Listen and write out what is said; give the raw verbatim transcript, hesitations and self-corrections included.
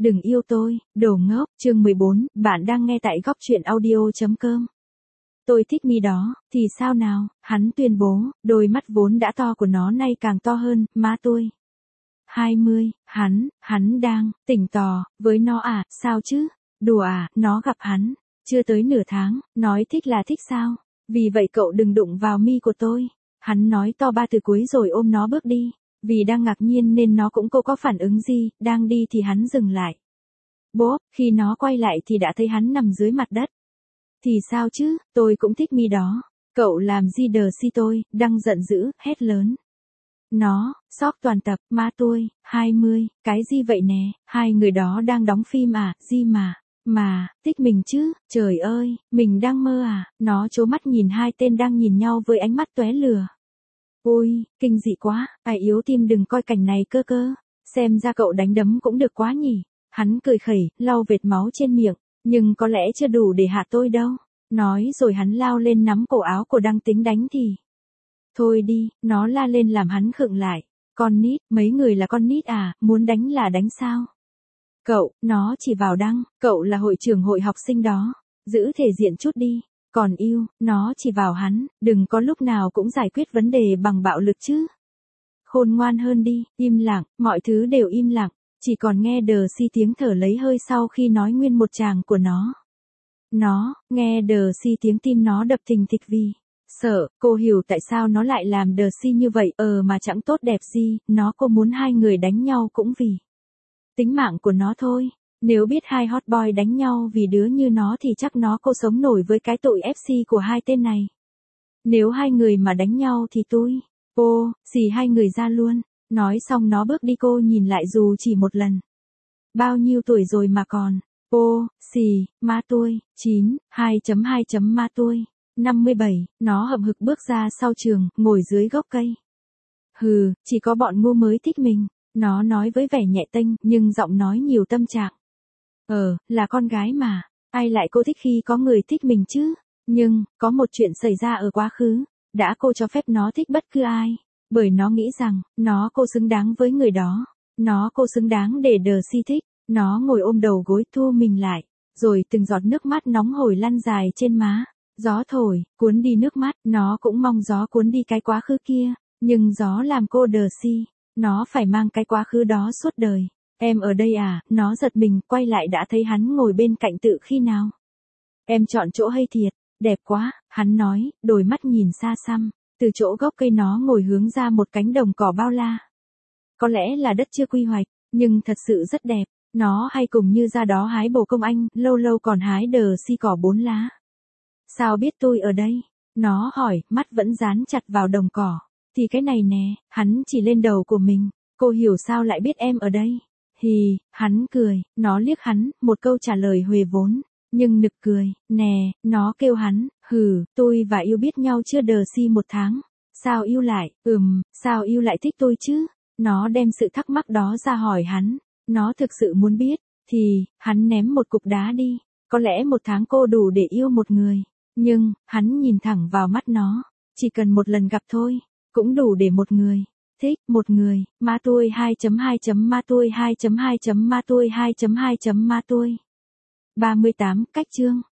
đừng yêu tôi, đồ ngốc, chương mười bốn, bạn đang nghe tại góc truyện audio.com. Tôi thích mi đó, thì sao nào, hắn tuyên bố, đôi mắt vốn đã to của nó nay càng to hơn, má tôi. hai mươi, hắn, hắn đang, tỉnh tò, với nó à, sao chứ, đùa à, nó gặp hắn, chưa tới nửa tháng, nói thích là thích sao, vì vậy cậu đừng đụng vào mi của tôi. Hắn nói to ba từ cuối rồi ôm nó bước đi, vì đang ngạc nhiên nên nó cũng cô có phản ứng gì, đang đi thì hắn dừng lại. Bố, khi nó quay lại thì đã thấy hắn nằm dưới mặt đất. Thì sao chứ, tôi cũng thích mi đó. Cậu làm gì đờ si tôi, đang giận dữ, hét lớn. Nó, sóc toàn tập, má tôi, hai mươi, cái gì vậy nè, hai người đó đang đóng phim à, gì mà, mà, thích mình chứ, trời ơi, mình đang mơ à, nó trố mắt nhìn hai tên đang nhìn nhau với ánh mắt tóe lửa. Ôi, kinh dị quá, ai yếu tim đừng coi cảnh này cơ cơ, xem ra cậu đánh đấm cũng được quá nhỉ. Hắn cười khẩy, lau vệt máu trên miệng, nhưng có lẽ chưa đủ để hạ tôi đâu. Nói rồi hắn lao lên nắm cổ áo của Đăng tính đánh thì. Thôi đi, nó la lên làm hắn khựng lại. Con nít, mấy người là con nít à, muốn đánh là đánh sao? Cậu, nó chỉ vào Đăng, cậu là hội trưởng hội học sinh đó, giữ thể diện chút đi. Còn yêu, nó chỉ vào hắn, đừng có lúc nào cũng giải quyết vấn đề bằng bạo lực chứ. Khôn ngoan hơn đi, im lặng, mọi thứ đều im lặng. Chỉ còn nghe đờ si tiếng thở lấy hơi sau khi nói nguyên một tràng của nó. Nó, nghe đờ si tiếng tim nó đập thình thịch vì sợ, cô hiểu tại sao nó lại làm đờ si như vậy, ờ mà chẳng tốt đẹp gì, nó cô muốn hai người đánh nhau cũng vì tính mạng của nó thôi. Nếu biết hai hot boy đánh nhau vì đứa như nó thì chắc nó cô sống nổi với cái tội ép xê của hai tên này. Nếu hai người mà đánh nhau thì tôi, ô, xì hai người ra luôn. Nói xong nó bước đi cô nhìn lại dù chỉ một lần. Bao nhiêu tuổi rồi mà còn, ô, xì, ma tôi, chín, hai chấm hai chấm ma tôi, năm mươi bảy, nó hậm hực bước ra sau trường, ngồi dưới gốc cây. Hừ, chỉ có bọn ngu mới thích mình, nó nói với vẻ nhẹ tênh, nhưng giọng nói nhiều tâm trạng. Ờ, là con gái mà, ai lại cô thích khi có người thích mình chứ, nhưng, có một chuyện xảy ra ở quá khứ, đã cô cho phép nó thích bất cứ ai. Bởi nó nghĩ rằng, nó cô xứng đáng với người đó. Nó cô xứng đáng để đờ si thích. Nó ngồi ôm đầu gối thu mình lại. Rồi từng giọt nước mắt nóng hổi lăn dài trên má. Gió thổi, cuốn đi nước mắt. Nó cũng mong gió cuốn đi cái quá khứ kia. Nhưng gió làm cô đờ si. Nó phải mang cái quá khứ đó suốt đời. Em ở đây à, nó giật mình quay lại đã thấy hắn ngồi bên cạnh tự khi nào. Em chọn chỗ hay thiệt, đẹp quá, hắn nói, đôi mắt nhìn xa xăm. Từ chỗ gốc cây nó ngồi hướng ra một cánh đồng cỏ bao la. Có lẽ là đất chưa quy hoạch, nhưng thật sự rất đẹp. Nó hay cùng như ra đó hái bồ công anh, lâu lâu còn hái đờ si cỏ bốn lá. Sao biết tôi ở đây? Nó hỏi, mắt vẫn dán chặt vào đồng cỏ. Thì cái này nè, hắn chỉ lên đầu của mình. Cô hiểu sao lại biết em ở đây? Hì, hắn cười, nó liếc hắn, một câu trả lời huề vốn. Nhưng nực cười, nè, nó kêu hắn, hừ, tôi và yêu biết nhau chưa đờ si một tháng. Sao yêu lại, ừm, sao yêu lại thích tôi chứ? Nó đem sự thắc mắc đó ra hỏi hắn. Nó thực sự muốn biết, thì, hắn ném một cục đá đi. Có lẽ một tháng cô đủ để yêu một người. Nhưng, hắn nhìn thẳng vào mắt nó. Chỉ cần một lần gặp thôi, cũng đủ để một người thích một người. Ma tôi hai chấm hai chấm ma tôi hai chấm hai chấm ma tôi hai chấm hai chấm ma tôi. ba mươi tám, cách chương.